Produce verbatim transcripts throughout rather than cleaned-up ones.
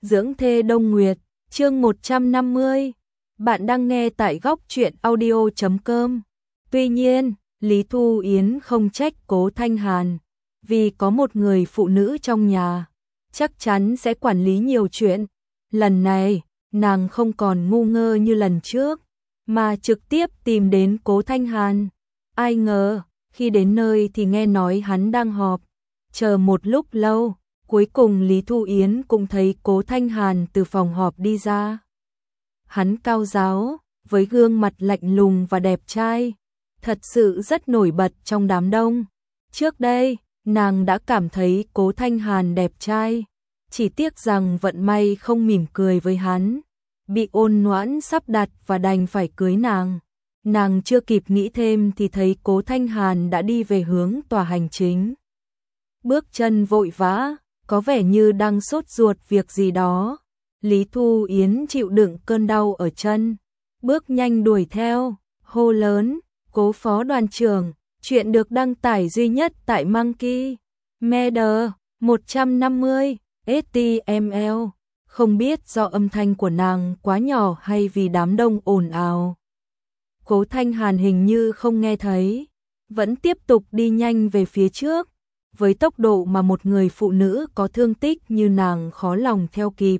Dưỡng thê Đông Nguyệt, chương một trăm năm mươi. Bạn đang nghe tại góc truyện audio chấm com. Tuy nhiên, Lý Thu Yến không trách Cố Thanh Hàn, vì có một người phụ nữ trong nhà, chắc chắn sẽ quản lý nhiều chuyện. Lần này, nàng không còn ngu ngơ như lần trước, mà trực tiếp tìm đến Cố Thanh Hàn. Ai ngờ, khi đến nơi thì nghe nói hắn đang họp. Chờ một lúc lâu, cuối cùng Lý Thu Yến cũng thấy Cố Thanh Hàn từ phòng họp đi ra. Hắn cao ráo, với gương mặt lạnh lùng và đẹp trai, thật sự rất nổi bật trong đám đông. Trước đây, nàng đã cảm thấy Cố Thanh Hàn đẹp trai, chỉ tiếc rằng vận may không mỉm cười với hắn, bị ôn nhoãn sắp đặt và đành phải cưới nàng. Nàng chưa kịp nghĩ thêm thì thấy Cố Thanh Hàn đã đi về hướng tòa hành chính. Bước chân vội vã, có vẻ như đang sốt ruột việc gì đó. Lý Thu Yến chịu đựng cơn đau ở chân, bước nhanh đuổi theo, hô lớn: Cố phó đoàn trưởng, chuyện được đăng tải duy nhất tại Monkey Media một trăm năm mươi ét tê em lờ. Không biết do âm thanh của nàng quá nhỏ hay vì đám đông ồn ào, Cố Thanh Hàn hình như không nghe thấy, vẫn tiếp tục đi nhanh về phía trước, với tốc độ mà một người phụ nữ có thương tích như nàng khó lòng theo kịp.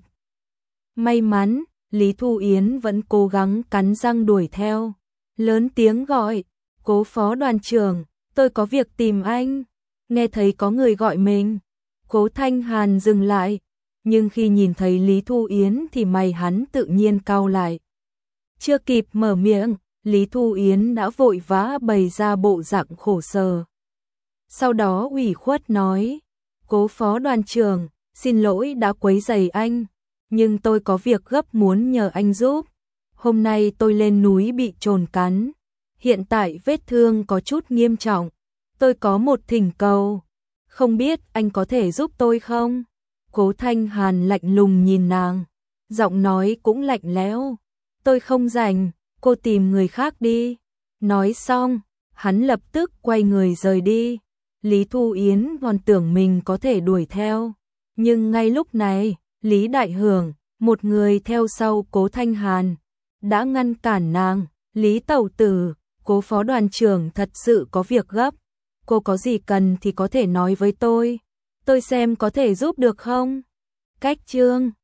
May mắn, Lý Thu Yến vẫn cố gắng cắn răng đuổi theo, lớn tiếng gọi: Cố phó đoàn trưởng, tôi có việc tìm anh. Nghe thấy có người gọi mình, Cố Thanh Hàn dừng lại, nhưng khi nhìn thấy Lý Thu Yến thì mày hắn tự nhiên cau lại. Chưa kịp mở miệng, Lý Thu Yến đã vội vã bày ra bộ dạng khổ sở. Sau đó ủy khuất nói: Cố phó đoàn trưởng, xin lỗi đã quấy rầy anh, nhưng tôi có việc gấp muốn nhờ anh giúp. Hôm nay tôi lên núi bị trồn cắn, hiện tại vết thương có chút nghiêm trọng. Tôi có một thỉnh cầu, không biết anh có thể giúp tôi không? Cố Thanh Hàn lạnh lùng nhìn nàng, giọng nói cũng lạnh lẽo: Tôi không rảnh, cô tìm người khác đi. Nói xong, hắn lập tức quay người rời đi. Lý Thu Yến còn tưởng mình có thể đuổi theo, nhưng ngay lúc này, Lý Đại Hưởng, một người theo sau Cố Thanh Hàn, đã ngăn cản nàng. Lý tẩu tử, Cố phó đoàn trưởng thật sự có việc gấp, cô có gì cần thì có thể nói với tôi, tôi xem có thể giúp được không? Cách chương